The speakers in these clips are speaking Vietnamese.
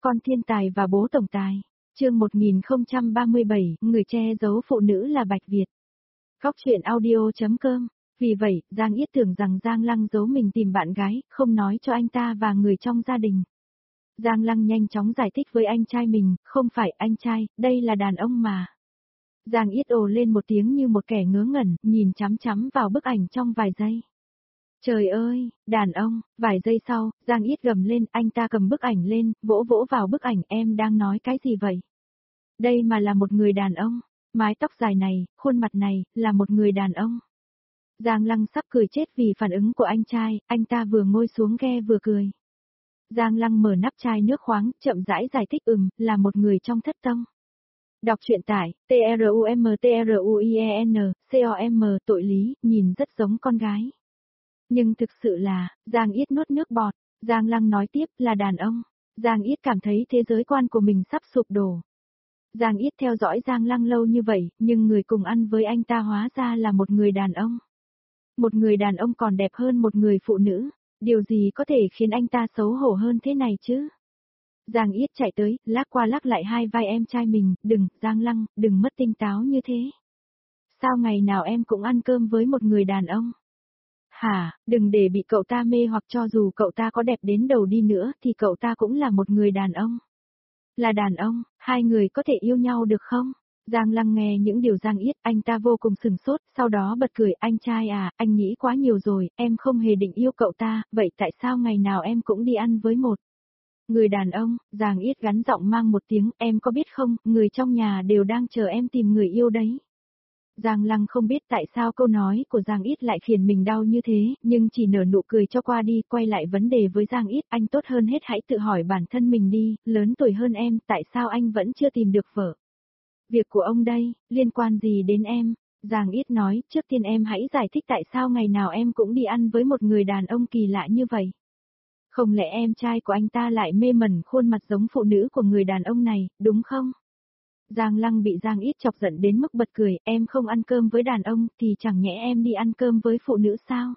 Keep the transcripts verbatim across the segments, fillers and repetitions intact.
Con thiên tài và bố tổng tài. Chương một nghìn không trăm ba mươi bảy, người che giấu phụ nữ là Bạch Việt. Góc truyện audio chấm com. Vì vậy, Giang Yết tưởng rằng Giang Lăng giấu mình tìm bạn gái, không nói cho anh ta và người trong gia đình. Giang Lăng nhanh chóng giải thích với anh trai mình, không phải anh trai, đây là đàn ông mà. Giang Yết ồ lên một tiếng như một kẻ ngớ ngẩn, nhìn chằm chằm vào bức ảnh trong vài giây. Trời ơi, đàn ông, vài giây sau, Giang Yết gầm lên, anh ta cầm bức ảnh lên, vỗ vỗ vào bức ảnh, em đang nói cái gì vậy? Đây mà là một người đàn ông, mái tóc dài này, khuôn mặt này, là một người đàn ông. Giang Lăng sắp cười chết vì phản ứng của anh trai, anh ta vừa ngồi xuống ghe vừa cười. Giang Lăng mở nắp chai nước khoáng, chậm rãi giải thích ừm, là một người trong thất tông. Đọc truyện tải, T R U M T R U I E N, C O M, tội lý, nhìn rất giống con gái. Nhưng thực sự là, Giang Yết nuốt nước bọt, Giang Lăng nói tiếp là đàn ông. Giang Yết cảm thấy thế giới quan của mình sắp sụp đổ. Giang Yết theo dõi Giang Lăng lâu như vậy, nhưng người cùng ăn với anh ta hóa ra là một người đàn ông. Một người đàn ông còn đẹp hơn một người phụ nữ, điều gì có thể khiến anh ta xấu hổ hơn thế này chứ? Giang Yết chạy tới, lắc qua lắc lại hai vai em trai mình, đừng, Giang Lăng, đừng mất tinh táo như thế. Sao ngày nào em cũng ăn cơm với một người đàn ông? Hả, đừng để bị cậu ta mê hoặc cho dù cậu ta có đẹp đến đầu đi nữa thì cậu ta cũng là một người đàn ông. Là đàn ông, hai người có thể yêu nhau được không? Giang Lăng nghe những điều Giang Yết, anh ta vô cùng sừng sốt, sau đó bật cười, anh trai à, anh nghĩ quá nhiều rồi, em không hề định yêu cậu ta, vậy tại sao ngày nào em cũng đi ăn với một người đàn ông? Giang Yết gắn giọng mang một tiếng, em có biết không, người trong nhà đều đang chờ em tìm người yêu đấy. Giang Lăng không biết tại sao câu nói của Giang Yết lại khiến mình đau như thế, nhưng chỉ nở nụ cười cho qua đi, quay lại vấn đề với Giang Yết, anh tốt hơn hết hãy tự hỏi bản thân mình đi, lớn tuổi hơn em, tại sao anh vẫn chưa tìm được vợ? Việc của ông đây, liên quan gì đến em? Giang Yết nói, trước tiên em hãy giải thích tại sao ngày nào em cũng đi ăn với một người đàn ông kỳ lạ như vậy. Không lẽ em trai của anh ta lại mê mẩn khuôn mặt giống phụ nữ của người đàn ông này, đúng không? Giang Lăng bị Giang Yết chọc giận đến mức bật cười, em không ăn cơm với đàn ông thì chẳng nhẽ em đi ăn cơm với phụ nữ sao?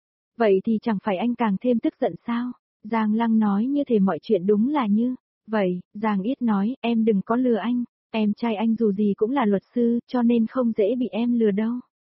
Vậy thì chẳng phải anh càng thêm tức giận sao? Giang Lăng nói như thể mọi chuyện đúng là như vậy. Giang Yết nói, em đừng có lừa anh, em trai anh dù gì cũng là luật sư, cho nên không dễ bị em lừa đâu.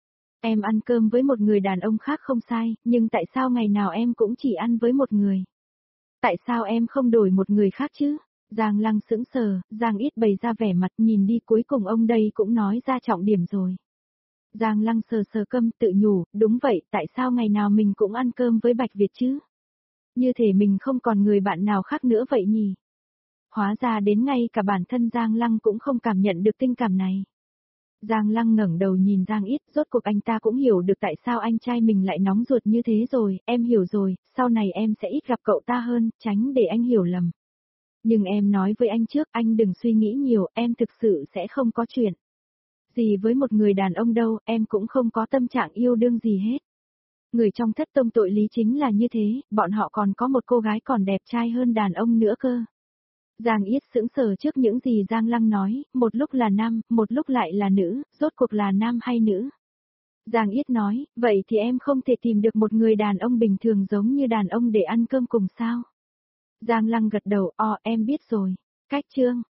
Em ăn cơm với một người đàn ông khác không sai, nhưng tại sao ngày nào em cũng chỉ ăn với một người? Tại sao em không đổi một người khác chứ? Giang Lăng sững sờ, Giang Yết bày ra vẻ mặt nhìn đi, cuối cùng ông đây cũng nói ra trọng điểm rồi. Giang Lăng sờ sờ câm tự nhủ, đúng vậy, tại sao ngày nào mình cũng ăn cơm với Bạch Việt chứ? Như thể mình không còn người bạn nào khác nữa vậy nhỉ? Hóa ra đến ngay cả bản thân Giang Lăng cũng không cảm nhận được tình cảm này. Giang Lăng ngẩng đầu nhìn Giang Yết, rốt cuộc anh ta cũng hiểu được tại sao anh trai mình lại nóng ruột như thế rồi, em hiểu rồi, sau này em sẽ ít gặp cậu ta hơn, tránh để anh hiểu lầm. Nhưng em nói với anh trước, anh đừng suy nghĩ nhiều, em thực sự sẽ không có chuyện gì với một người đàn ông đâu, em cũng không có tâm trạng yêu đương gì hết. Người trong thất tông tội lý chính là như thế, bọn họ còn có một cô gái còn đẹp trai hơn đàn ông nữa cơ. Giang Yết sững sờ trước những gì Giang Lăng nói, một lúc là nam, một lúc lại là nữ, rốt cuộc là nam hay nữ? Giang Yết nói, vậy thì em không thể tìm được một người đàn ông bình thường giống như đàn ông để ăn cơm cùng sao? Giang Lăng gật đầu, o, em biết rồi. Cách chương.